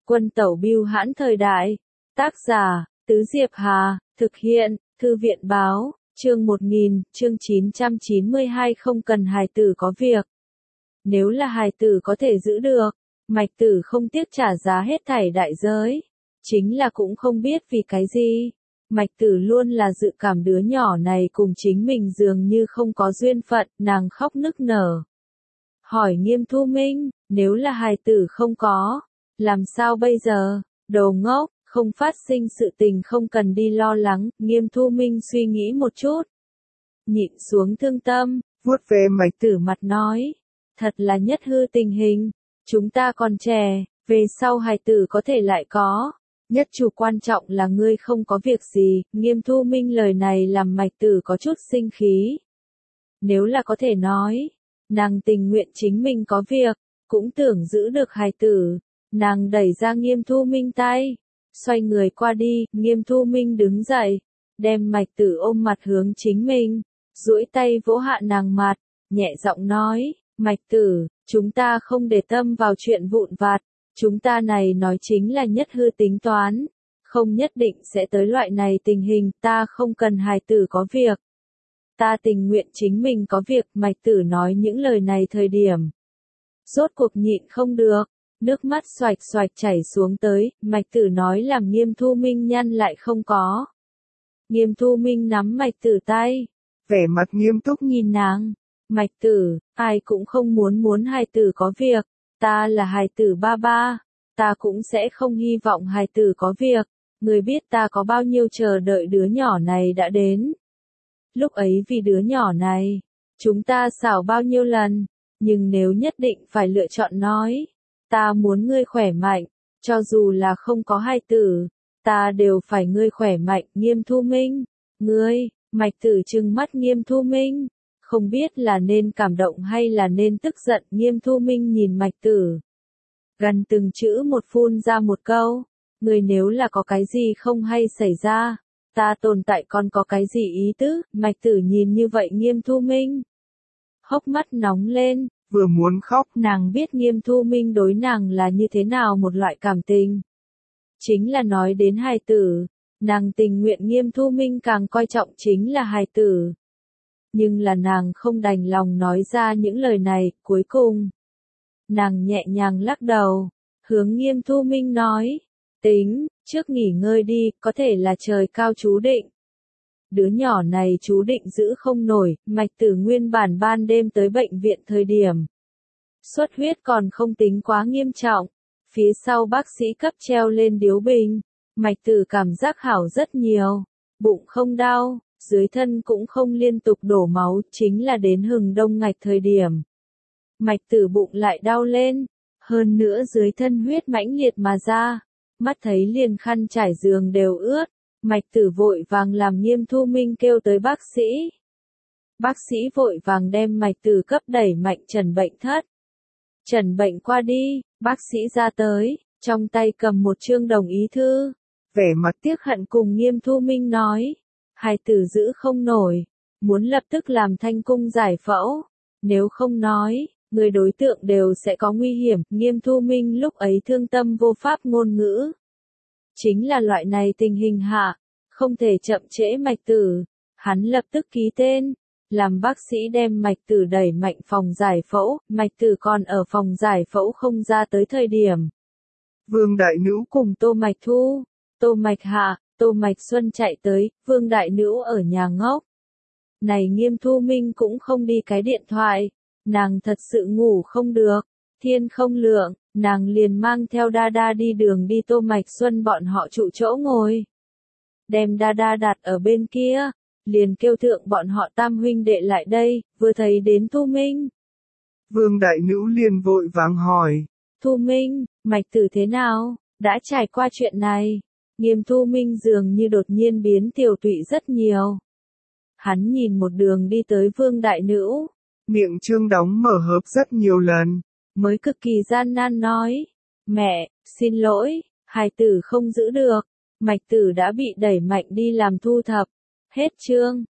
Quân tẩu bưu hãn thời đại. Tác giả, Tứ Diệp Hà, thực hiện, Thư viện báo, chương 992 không cần hài tử có việc. Nếu là hài tử có thể giữ được, Mạch Tử không tiếc trả giá hết thảy đại giới. Chính là cũng không biết vì cái gì. Mạch Tử luôn là dự cảm đứa nhỏ này cùng chính mình dường như không có duyên phận, nàng khóc nức nở. Hỏi Nghiêm Thu Minh, nếu là hài tử không có, làm sao bây giờ? Đồ ngốc, không phát sinh sự tình không cần đi lo lắng, Nghiêm Thu Minh suy nghĩ một chút. Nhịn xuống thương tâm, vuốt về Mạch Tử mặt nói, thật là nhất hư tình hình, chúng ta còn trẻ, về sau hài tử có thể lại có. Nhất chủ quan trọng là ngươi không có việc gì, Nghiêm Thu Minh lời này làm Mạch Tử có chút sinh khí. Nếu là có thể nói, nàng tình nguyện chính mình có việc, cũng tưởng giữ được hài tử. Nàng đẩy ra Nghiêm Thu Minh tay, xoay người qua đi, Nghiêm Thu Minh đứng dậy, đem Mạch Tử ôm mặt hướng chính mình, duỗi tay vỗ hạ nàng mặt, nhẹ giọng nói, Mạch Tử, chúng ta không để tâm vào chuyện vụn vặt, chúng ta này nói chính là nhất hư tính toán, không nhất định sẽ tới loại này tình hình, ta không cần hài tử có việc. Ta tình nguyện chính mình có việc, Mạch Tử nói những lời này thời điểm. Rốt cuộc nhịn không được, nước mắt xoạch xoạch chảy xuống tới, Mạch Tử nói làm Nghiêm Thu Minh nhăn lại không có. Nghiêm Thu Minh nắm Mạch Tử tay, vẻ mặt nghiêm túc nhìn nàng. Mạch Tử, ai cũng không muốn hài tử có việc, ta là hài tử ba ba, ta cũng sẽ không hy vọng hài tử có việc, người biết ta có bao nhiêu chờ đợi đứa nhỏ này đã đến. Lúc ấy vì đứa nhỏ này, chúng ta xảo bao nhiêu lần, nhưng nếu nhất định phải lựa chọn nói, ta muốn ngươi khỏe mạnh, cho dù là không có hài tử, ta đều phải ngươi khỏe mạnh, Nghiêm Thu Minh, ngươi, Mạch Tử trừng mắt Nghiêm Thu Minh, không biết là nên cảm động hay là nên tức giận, Nghiêm Thu Minh nhìn Mạch Tử. Gần từng chữ một phun ra một câu, ngươi nếu là có cái gì không hay xảy ra, ta tồn tại còn có cái gì ý tứ, Mạch Tử nhìn như vậy Nghiêm Thu Minh. Hốc mắt nóng lên, vừa muốn khóc, nàng biết Nghiêm Thu Minh đối nàng là như thế nào một loại cảm tình. Chính là nói đến hài tử, nàng tình nguyện Nghiêm Thu Minh càng coi trọng chính là hài tử. Nhưng là nàng không đành lòng nói ra những lời này, cuối cùng. Nàng nhẹ nhàng lắc đầu, hướng Nghiêm Thu Minh nói, tính, trước nghỉ ngơi đi, có thể là trời cao chú định. Đứa nhỏ này chú định giữ không nổi, Mạch Tử nguyên bản ban đêm tới bệnh viện thời điểm. Xuất huyết còn không tính quá nghiêm trọng, phía sau bác sĩ cấp treo lên điếu bình, Mạch Tử cảm giác hảo rất nhiều, bụng không đau, dưới thân cũng không liên tục đổ máu, chính là đến hừng đông ngạch thời điểm. Mạch Tử bụng lại đau lên, hơn nữa dưới thân huyết mãnh liệt mà ra, mắt thấy liền khăn trải giường đều ướt, Mạch Tử vội vàng làm Nghiêm Thu Minh kêu tới bác sĩ. Bác sĩ vội vàng đem Mạch Tử cấp đẩy mạnh trần bệnh thất. Trần bệnh qua đi, bác sĩ ra tới, trong tay cầm một chương đồng ý thư, vẻ mặt tiếc hận cùng Nghiêm Thu Minh nói, hài tử giữ không nổi, muốn lập tức làm thanh cung giải phẫu, nếu không nói, người đối tượng đều sẽ có nguy hiểm, Nghiêm Thu Minh lúc ấy thương tâm vô pháp ngôn ngữ. Chính là loại này tình hình hạ, không thể chậm trễ Mạch Tử, hắn lập tức ký tên, làm bác sĩ đem Mạch Tử đẩy mạnh phòng giải phẫu, Mạch Tử còn ở phòng giải phẫu không ra tới thời điểm. Vương Đại Nữ cùng Tô Mạch Thu, Tô Mạch Hạ, Tô Mạch Xuân chạy tới, Vương Đại Nữ ở nhà ngốc. Này Nghiêm Thu Minh cũng không đi cái điện thoại, nàng thật sự ngủ không được, thiên không lượng, nàng liền mang theo Đa đi đường đi Tô Mạch Xuân bọn họ trụ chỗ ngồi. Đem Đa đặt ở bên kia, liền kêu thượng bọn họ tam huynh đệ lại đây, vừa thấy đến Thu Minh. Vương Đại Nữ liền vội vàng hỏi, Thu Minh, Mạch Tử thế nào, đã trải qua chuyện này. Nghiêm Thu Minh dường như đột nhiên biến tiểu tụy rất nhiều. Hắn nhìn một đường đi tới Vương Đại Nữ, miệng trương đóng mở hợp rất nhiều lần, mới cực kỳ gian nan nói, mẹ, xin lỗi, hài tử không giữ được, Mạch Tử đã bị đẩy mạnh đi làm thu thập. Hết chương.